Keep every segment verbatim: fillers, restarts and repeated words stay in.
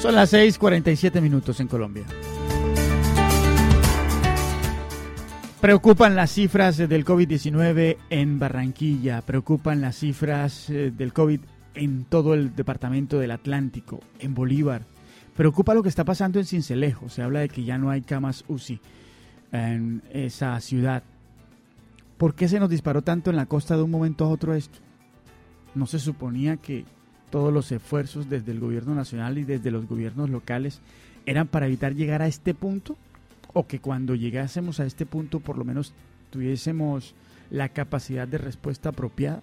Son las seis cuarenta y siete minutos en Colombia. Preocupan las cifras del COVID diecinueve en Barranquilla, preocupan las cifras del COVID en todo el departamento del Atlántico, en Bolívar. Preocupa lo que está pasando en Sincelejo. Se habla de que ya no hay camas U C I en esa ciudad. ¿Por qué se nos disparó tanto en la costa de un momento a otro esto? ¿No se suponía que todos los esfuerzos desde el gobierno nacional y desde los gobiernos locales eran para evitar llegar a este punto? ¿O que cuando llegásemos a este punto por lo menos tuviésemos la capacidad de respuesta apropiada?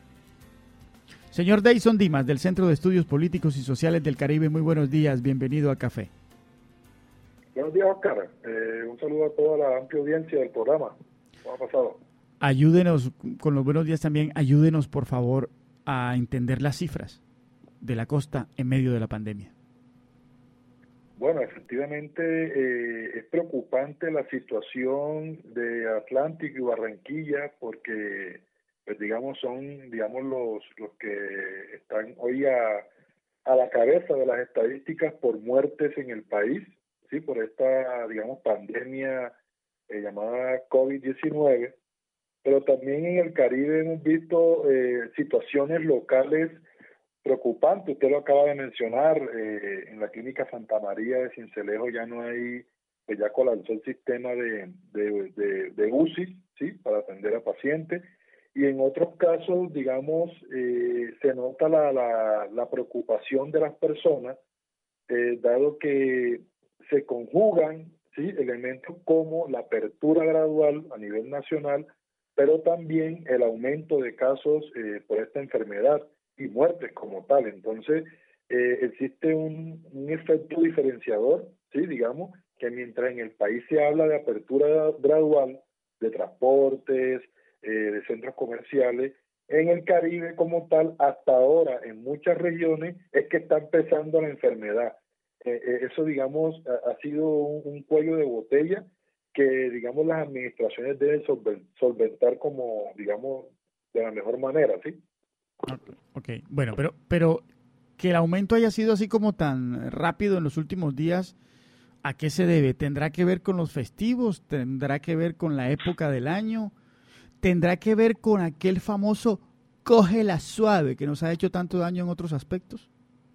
Señor Deison Dimas, del Centro de Estudios Políticos y Sociales del Caribe, muy buenos días, bienvenido a Café. Buenos días, Oscar. Eh, un saludo a toda la amplia audiencia del programa. ¿Cómo ha pasado? Ayúdenos, con los buenos días también, ayúdenos por favor a entender las cifras de la costa en medio de la pandemia. Bueno, efectivamente eh, es preocupante la situación de Atlántico y Barranquilla porque, pues digamos, son digamos los los que están hoy a, a la cabeza de las estadísticas por muertes en el país, sí, por esta digamos pandemia eh, llamada COVID diecinueve, pero también en el Caribe hemos visto eh, situaciones locales preocupante. Usted lo acaba de mencionar, eh, en la clínica Santa María de Sincelejo ya no hay, pues ya colapsó el sistema de, de, de, de U C I, ¿sí? Para atender a pacientes, y en otros casos, digamos, eh, se nota la, la, la preocupación de las personas, eh, dado que se conjugan, ¿sí? Elementos como la apertura gradual a nivel nacional, pero también el aumento de casos eh, por esta enfermedad y muertes como tal. Entonces eh, existe un, un efecto diferenciador, sí, digamos, que mientras en el país se habla de apertura gradual de transportes, eh, de centros comerciales, en el Caribe como tal, hasta ahora en muchas regiones es que está empezando la enfermedad. Eh, eh, eso, digamos, ha, ha sido un, un cuello de botella que, digamos, las administraciones deben solventar como, digamos, de la mejor manera, ¿sí? Ok, bueno, pero, pero que el aumento haya sido así como tan rápido en los últimos días, ¿a qué se debe? ¿Tendrá que ver con los festivos? ¿Tendrá que ver con la época del año? ¿Tendrá que ver con aquel famoso cógela suave que nos ha hecho tanto daño en otros aspectos?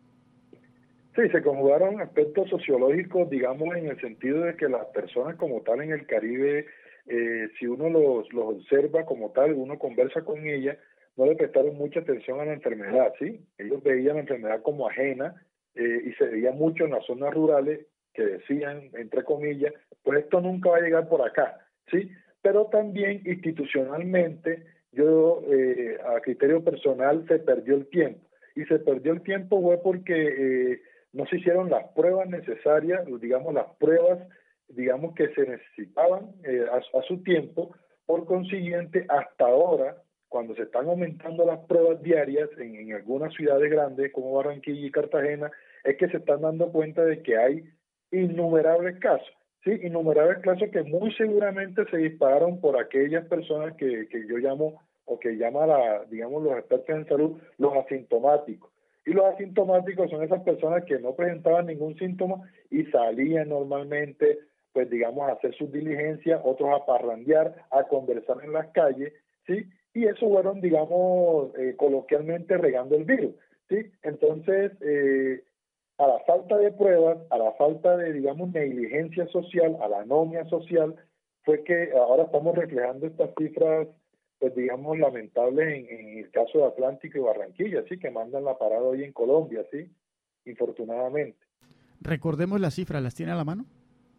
Sí, se conjugaron aspectos sociológicos, digamos, en el sentido de que las personas como tal en el Caribe, eh, si uno los, los observa como tal, uno conversa con ellas, no le prestaron mucha atención a la enfermedad, ¿sí? Ellos veían la enfermedad como ajena eh, y se veía mucho en las zonas rurales que decían, entre comillas, pues esto nunca va a llegar por acá, ¿sí? Pero también institucionalmente, yo eh, a criterio personal, se perdió el tiempo. Y se perdió el tiempo fue porque eh, no se hicieron las pruebas necesarias, digamos, las pruebas, digamos, que se necesitaban eh, a, a su tiempo. Por consiguiente, hasta ahora, cuando se están aumentando las pruebas diarias en, en algunas ciudades grandes como Barranquilla y Cartagena, es que se están dando cuenta de que hay innumerables casos, ¿sí? Innumerables casos que muy seguramente se dispararon por aquellas personas que, que yo llamo, o que llama la, digamos, los expertos en salud, los asintomáticos. Y los asintomáticos son esas personas que no presentaban ningún síntoma y salían normalmente, pues digamos, a hacer sus diligencias, otros a parrandear, a conversar en las calles, ¿sí? Y eso fueron, digamos, eh, coloquialmente regando el virus, ¿sí? Entonces, eh, a la falta de pruebas, a la falta de, digamos, negligencia social, a la anomia social, fue que ahora estamos reflejando estas cifras, pues digamos, lamentables en, en el caso de Atlántico y Barranquilla, ¿sí? Que mandan la parada hoy en Colombia, ¿sí? Infortunadamente. Recordemos las cifras, ¿las tiene a la mano?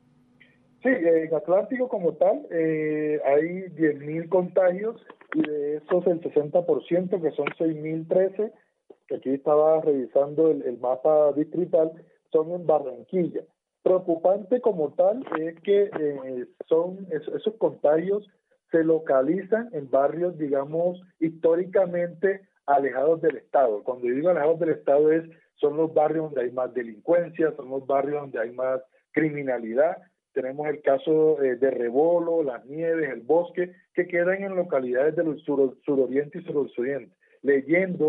Sí, en Atlántico como tal eh, hay diez mil contagios y de esos el sesenta por ciento, que son seis mil trece, que aquí estaba revisando el, el mapa distrital, son en Barranquilla. Preocupante como tal es que eh, son es, esos contagios se localizan en barrios, digamos, históricamente alejados del Estado. Cuando yo digo alejados del Estado es, son los barrios donde hay más delincuencia, son los barrios donde hay más criminalidad. Tenemos el caso eh, de Rebolo, Las Nieves, El Bosque, que quedan en localidades del sur, suroriente y suroccidente. Leyendo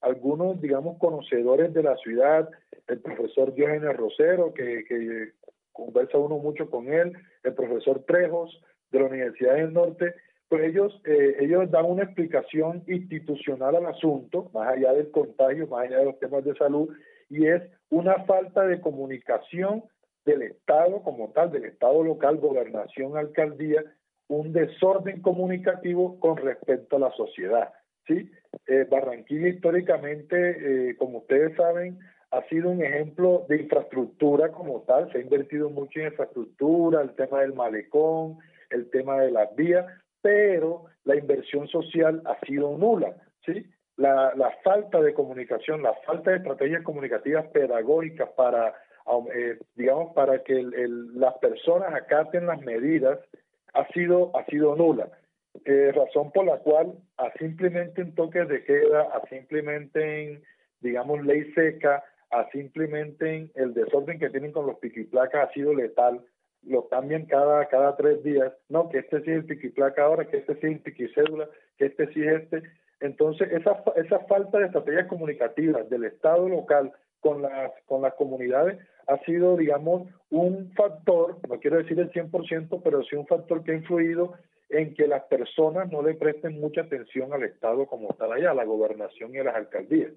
algunos, digamos, conocedores de la ciudad, el profesor Diógenes Rosero, que, que conversa uno mucho con él, el profesor Trejos, de la Universidad del Norte, pues ellos, eh, ellos dan una explicación institucional al asunto, más allá del contagio, más allá de los temas de salud, y es una falta de comunicación del Estado como tal, del Estado local, gobernación, alcaldía, un desorden comunicativo con respecto a la sociedad, ¿sí? Eh, Barranquilla históricamente, eh, como ustedes saben, ha sido un ejemplo de infraestructura como tal, se ha invertido mucho en infraestructura, el tema del malecón, el tema de las vías, pero la inversión social ha sido nula, ¿sí? La, la falta de comunicación, la falta de estrategias comunicativas pedagógicas para, eh, digamos, para que el, el, las personas acaten las medidas ha sido, ha sido nula. Eh, razón por la cual a simplemente en toques de queda, a simplemente en, digamos, ley seca, a simplemente en el desorden que tienen con los piquiplacas ha sido letal. Lo cambian cada cada tres días, no, que este sí es el piquiplaca ahora, que este sí es el piquicédula, que este sí es este. Entonces, esa esa falta de estrategias comunicativas del Estado local con las con las comunidades ha sido, digamos, un factor, no quiero decir el cien por ciento, pero sí un factor que ha influido en que las personas no le presten mucha atención al Estado como tal allá, a la gobernación y a las alcaldías.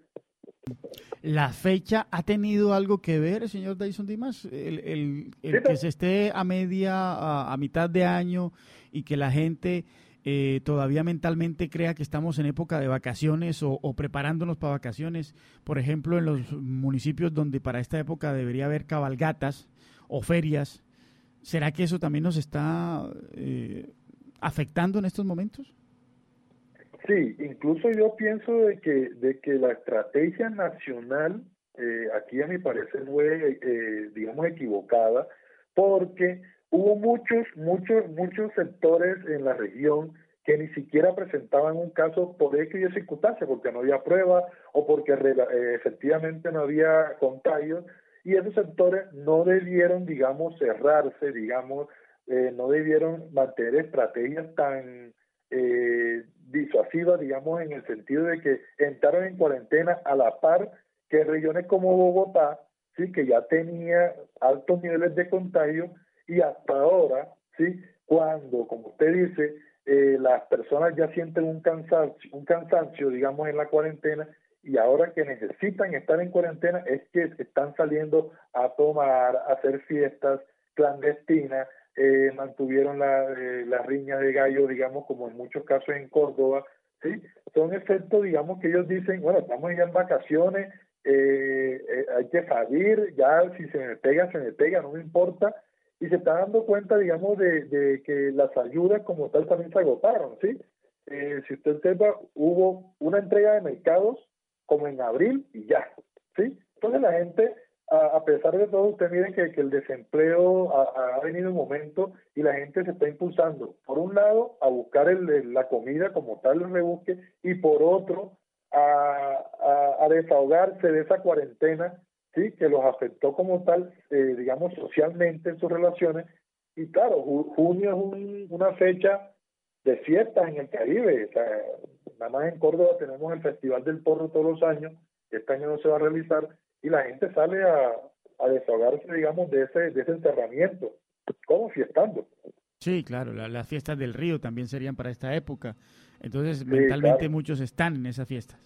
¿La fecha ha tenido algo que ver, señor Dayson Dimas? El, el, el sí, que se esté a media, a, a mitad de año y que la gente eh, todavía mentalmente crea que estamos en época de vacaciones o, o preparándonos para vacaciones. Por ejemplo, en los municipios donde para esta época debería haber cabalgatas o ferias. ¿Será que eso también nos está eh, afectando en estos momentos? Sí, incluso yo pienso de que de que la estrategia nacional eh, aquí a mi parecer fue, eh, digamos, equivocada, porque hubo muchos, muchos, muchos sectores en la región que ni siquiera presentaban un caso por X y circunstancia, porque no había pruebas o porque eh, efectivamente no había contagios, y esos sectores no debieron, digamos, cerrarse, digamos, eh, no debieron mantener estrategias tan eh, disuasivas, digamos, en el sentido de que entraron en cuarentena a la par que regiones como Bogotá, sí, que ya tenía altos niveles de contagio, y hasta ahora, sí, cuando, como usted dice, eh, las personas ya sienten un cansancio, un cansancio, digamos, en la cuarentena, y ahora que necesitan estar en cuarentena es que están saliendo a tomar, a hacer fiestas clandestinas, eh, mantuvieron la, eh, la riña de gallo, digamos, como en muchos casos en Córdoba, ¿sí? Son efectos, digamos, que ellos dicen, bueno, estamos ya en vacaciones, eh, eh, hay que salir, ya si se me pega, se me pega, no me importa, y se está dando cuenta, digamos, de, de que las ayudas como tal también se agotaron, ¿sí? Eh, si usted sepa, hubo una entrega de mercados como en abril y ya, ¿sí? Entonces la gente, a, a pesar de todo, usted mire que, que el desempleo ha, ha venido un momento y la gente se está impulsando, por un lado, a buscar el, el, la comida como tal, el rebusque, y por otro, a, a, a desahogarse de esa cuarentena, sí, que los afectó como tal, eh, digamos, socialmente en sus relaciones. Y claro, ju junio es un, una fecha de fiestas en el Caribe. O sea, nada más en Córdoba tenemos el Festival del Porro todos los años, que este año no se va a realizar, y la gente sale a, a desahogarse, digamos, de ese, de ese encerramiento, como fiestando. Sí, claro, la, las fiestas del río también serían para esta época. Entonces, sí, mentalmente claro, muchos están en esas fiestas.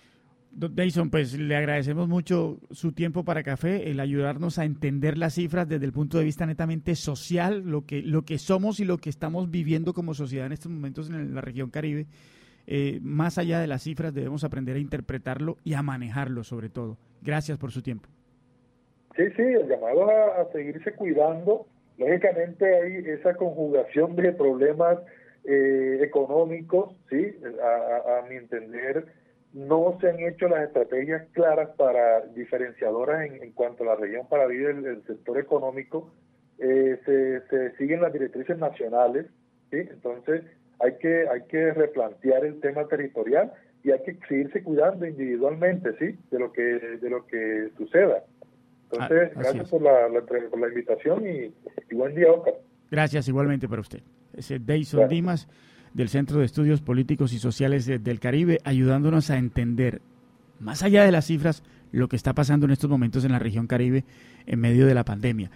Dayson, pues le agradecemos mucho su tiempo para Café, el ayudarnos a entender las cifras desde el punto de vista netamente social, lo que, lo que somos y lo que estamos viviendo como sociedad en estos momentos en la región Caribe. Eh, más allá de las cifras debemos aprender a interpretarlo y a manejarlo sobre todo. Gracias por su tiempo. Sí, sí, el llamado a, a seguirse cuidando. Lógicamente hay esa conjugación de problemas eh, económicos, sí, a, a, a mi entender, no se han hecho las estrategias claras para diferenciadoras en, en cuanto a la región para vivir el, el sector económico. Eh, se, se siguen las directrices nacionales, ¿sí? Entonces hay que hay que replantear el tema territorial y hay que seguirse cuidando individualmente, ¿sí? De lo que de lo que suceda. Entonces, ah, gracias por la, la, por la invitación y, y buen día, Oscar. Gracias igualmente para usted. Ese Dayson gracias. Dimas, del Centro de Estudios Políticos y Sociales de, del Caribe, ayudándonos a entender más allá de las cifras, lo que está pasando en estos momentos en la región Caribe en medio de la pandemia.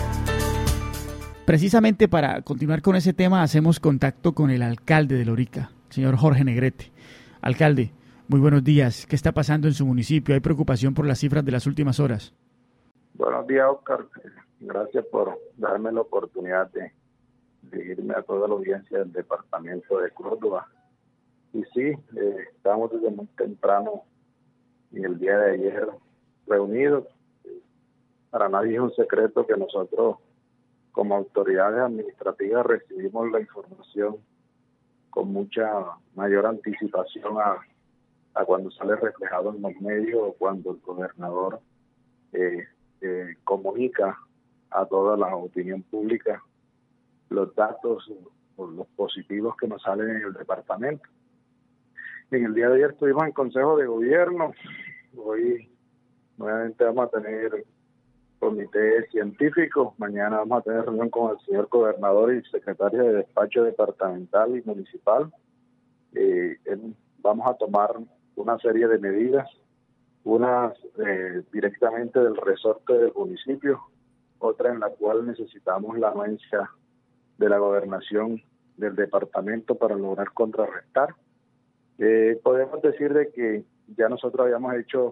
Precisamente para continuar con ese tema, hacemos contacto con el alcalde de Lorica, el señor Jorge Negrete. Alcalde, muy buenos días. ¿Qué está pasando en su municipio? ¿Hay preocupación por las cifras de las últimas horas? Buenos días, Oscar. Gracias por darme la oportunidad de dirigirme a toda la audiencia del departamento de Córdoba. Y sí, eh, estamos desde muy temprano en el día de ayer reunidos. Para nadie es un secreto que nosotros, como autoridades administrativas, recibimos la información con mucha mayor anticipación a, a cuando sale reflejado en los medios o cuando el gobernador eh, eh, comunica a toda la opinión pública los datos o los positivos que nos salen en el departamento. En el día de ayer estuvimos en Consejo de Gobierno. Hoy nuevamente vamos a tener comité científico. Mañana vamos a tener reunión con el señor gobernador y secretario de despacho departamental y municipal. Eh, vamos a tomar una serie de medidas, unas eh, directamente del resorte del municipio, otra en la cual necesitamos la anuencia de la gobernación del departamento para lograr contrarrestar. Eh, podemos decir de que ya nosotros habíamos hecho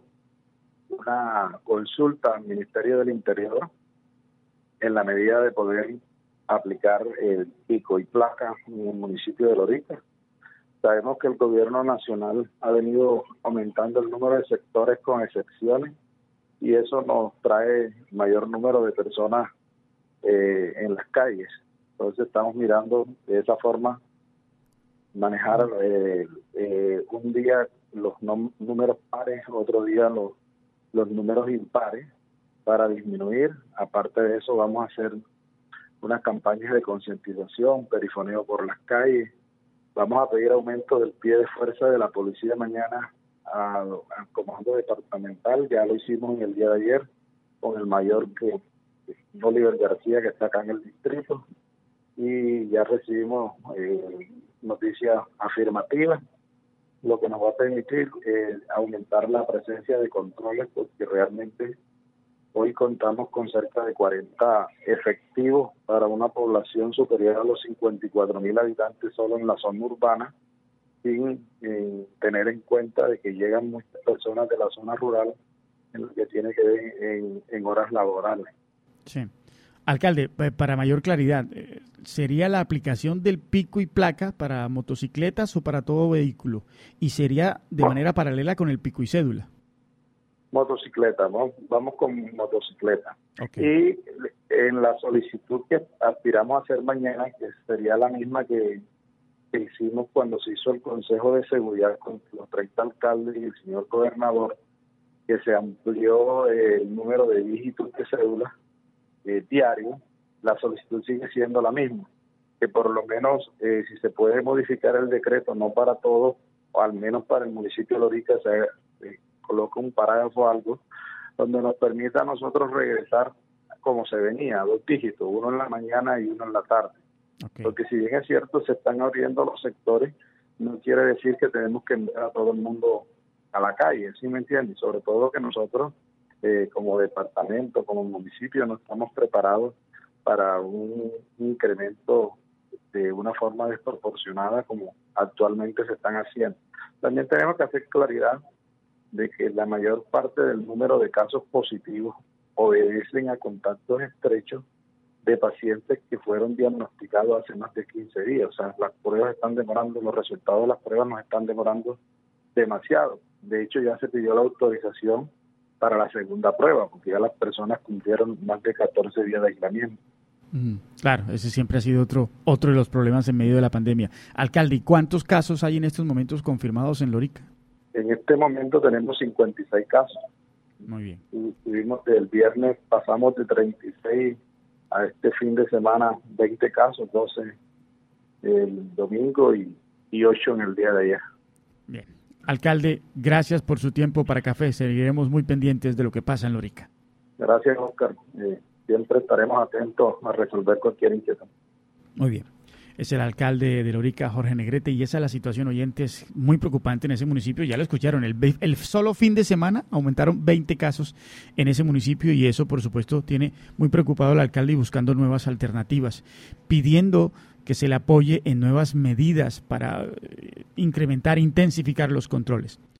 una consulta al Ministerio del Interior en la medida de poder aplicar el pico y placa en el municipio de Lorica. Sabemos que el gobierno nacional ha venido aumentando el número de sectores con excepciones y eso nos trae mayor número de personas eh, en las calles. Entonces estamos mirando de esa forma manejar eh, eh, un día los nom- números pares, otro día los, los números impares para disminuir. Aparte de eso vamos a hacer unas campañas de concientización, perifoneo por las calles. Vamos a pedir aumento del pie de fuerza de la policía mañana al comando departamental. Ya lo hicimos en el día de ayer con el mayor que Oliver García, que está acá en el distrito, y ya recibimos eh, noticias afirmativas, lo que nos va a permitir eh, aumentar la presencia de controles, porque realmente hoy contamos con cerca de cuarenta efectivos para una población superior a los cincuenta y cuatro mil habitantes solo en la zona urbana, sin eh, tener en cuenta de que llegan muchas personas de la zona rural en lo que tiene que ver en, en horas laborales. Sí. Alcalde, para mayor claridad, ¿sería la aplicación del pico y placa para motocicletas o para todo vehículo? ¿Y sería de manera paralela con el pico y cédula? Motocicleta, ¿no? Vamos con motocicleta. Okay. Y en la solicitud que aspiramos a hacer mañana, que sería la misma que, que hicimos cuando se hizo el Consejo de Seguridad con los treinta alcaldes y el señor gobernador, que se amplió el número de dígitos de cédula eh, diario, la solicitud sigue siendo la misma, que por lo menos eh, si se puede modificar el decreto, no para todos, o al menos para el municipio de Lorica, se eh, coloca un parágrafo o algo donde nos permita a nosotros regresar como se venía, a dos dígitos, uno en la mañana y uno en la tarde. Okay. Porque si bien es cierto, se están abriendo los sectores, no quiere decir que tenemos que enviar a todo el mundo a la calle, ¿sí me entiendes? Sobre todo que nosotros, eh, como departamento, como municipio, no estamos preparados para un, un incremento de una forma desproporcionada como actualmente se están haciendo. También tenemos que hacer claridad de que la mayor parte del número de casos positivos obedecen a contactos estrechos de pacientes que fueron diagnosticados hace más de quince días. O sea, las pruebas están demorando, los resultados de las pruebas nos están demorando demasiado. De hecho, ya se pidió la autorización para la segunda prueba, porque ya las personas cumplieron más de catorce días de aislamiento. Mm, claro, ese siempre ha sido otro otro de los problemas en medio de la pandemia. Alcalde, ¿y cuántos casos hay en estos momentos confirmados en Lorica? En este momento tenemos cincuenta y seis casos. Muy bien. Y tuvimos el viernes, pasamos de treinta y seis a este fin de semana veinte casos, doce el domingo y, y ocho en el día de ayer. Bien. Alcalde, gracias por su tiempo para Café. Seguiremos muy pendientes de lo que pasa en Lorica. Gracias, Oscar. Eh, siempre estaremos atentos a resolver cualquier inquietud. Muy bien. es el alcalde de Lorica, Jorge Negrete, y esa es la situación, oyentes, muy preocupante en ese municipio. Ya lo escucharon, el, el solo fin de semana aumentaron veinte casos en ese municipio, y eso, por supuesto, tiene muy preocupado al alcalde y buscando nuevas alternativas, pidiendo que se le apoye en nuevas medidas para incrementar, intensificar los controles.